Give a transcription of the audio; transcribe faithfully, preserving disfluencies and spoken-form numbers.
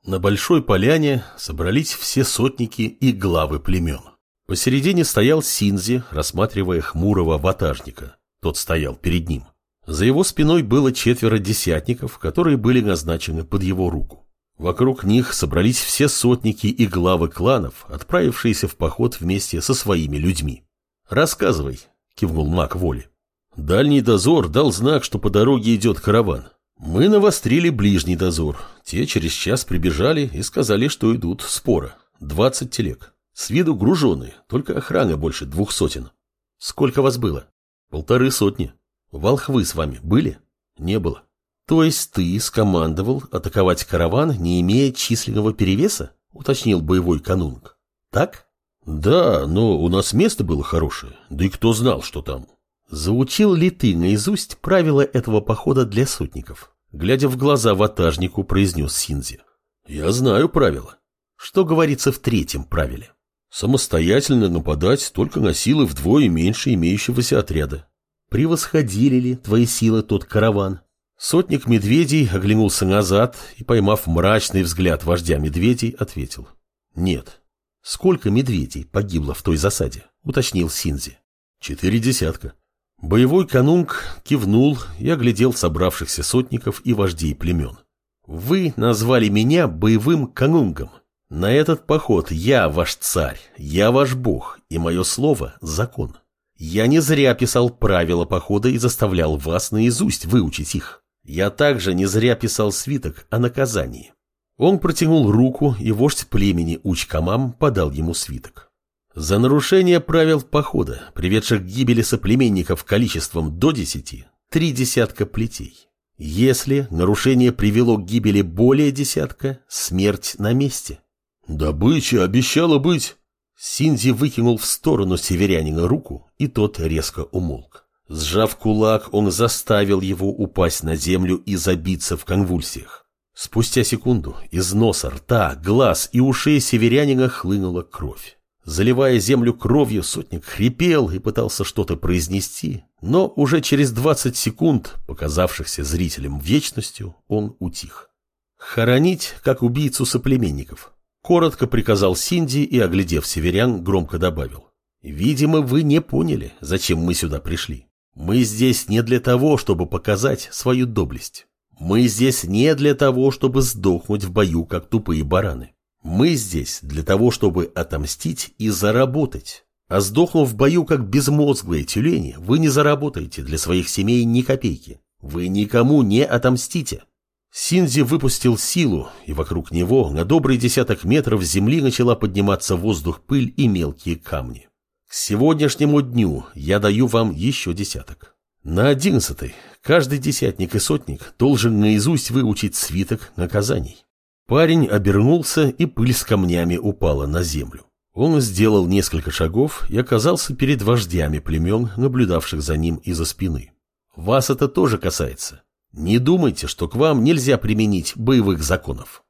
На большой поляне собрались все сотники и главы племен. Посередине стоял Синзи, рассматривая хмурого ватажника. Тот стоял перед ним. За его спиной было четверо десятников, которые были назначены под его руку. Вокруг них собрались все сотники и главы кланов, отправившиеся в поход вместе со своими людьми. «Рассказывай», — кивнул маг воли. «Дальний дозор дал знак, что по дороге идет караван. Мы навострили ближний дозор. Те через час прибежали и сказали, что идут спора. Двадцать телег. С виду груженые, только охрана больше двух сотен. Сколько вас было? Полторы сотни. Волхвы с вами были? Не было. То есть ты скомандовал атаковать караван, не имея численного перевеса? Уточнил боевой канунг. Так? Да, но у нас место было хорошее. Да и кто знал, что там? Заучил ли ты наизусть правила этого похода для сотников? Глядя в глаза ватажнику, произнес Синзи. Я знаю правила. Что говорится в третьем правиле? Самостоятельно нападать только на силы вдвое меньше имеющегося отряда. Превосходили ли твои силы тот караван? Сотник медведей оглянулся назад и, поймав мрачный взгляд вождя медведей, ответил. Нет. Сколько медведей погибло в той засаде? Уточнил Синзи. Четыре десятка. Боевой канунг кивнул и оглядел собравшихся сотников и вождей племен. «Вы назвали меня боевым канунгом. На этот поход я ваш царь, я ваш бог, и мое слово – закон. Я не зря писал правила похода и заставлял вас наизусть выучить их. Я также не зря писал свиток о наказании». Он протянул руку, и вождь племени Уч-Камам подал ему свиток. За нарушение правил похода, приведших к гибели соплеменников количеством до десяти, три десятка плетей. Если нарушение привело к гибели более десятка, смерть на месте. Добыча обещала быть. Синзи выкинул в сторону северянина руку, и тот резко умолк. Сжав кулак, он заставил его упасть на землю и забиться в конвульсиях. Спустя секунду из носа, рта, глаз и ушей северянина хлынула кровь. Заливая землю кровью, сотник хрипел и пытался что-то произнести, но уже через двадцать секунд, показавшихся зрителям вечностью, он утих. «Хоронить, как убийцу соплеменников», — коротко приказал Синди и, оглядев северян, громко добавил. «Видимо, вы не поняли, зачем мы сюда пришли. Мы здесь не для того, чтобы показать свою доблесть. Мы здесь не для того, чтобы сдохнуть в бою, как тупые бараны. Мы здесь для того, чтобы отомстить и заработать. А сдохнув в бою, как безмозглые тюлени, вы не заработаете для своих семей ни копейки. Вы никому не отомстите». Синзи выпустил силу, и вокруг него на добрый десяток метров земли начала подниматься в воздух пыль и мелкие камни. К сегодняшнему дню я даю вам еще десяток. На одиннадцатый каждый десятник и сотник должен наизусть выучить свиток наказаний. Парень обернулся, и пыль с камнями упала на землю. Он сделал несколько шагов и оказался перед вождями племен, наблюдавших за ним из-за спины. Вас это тоже касается. Не думайте, что к вам нельзя применить боевых законов.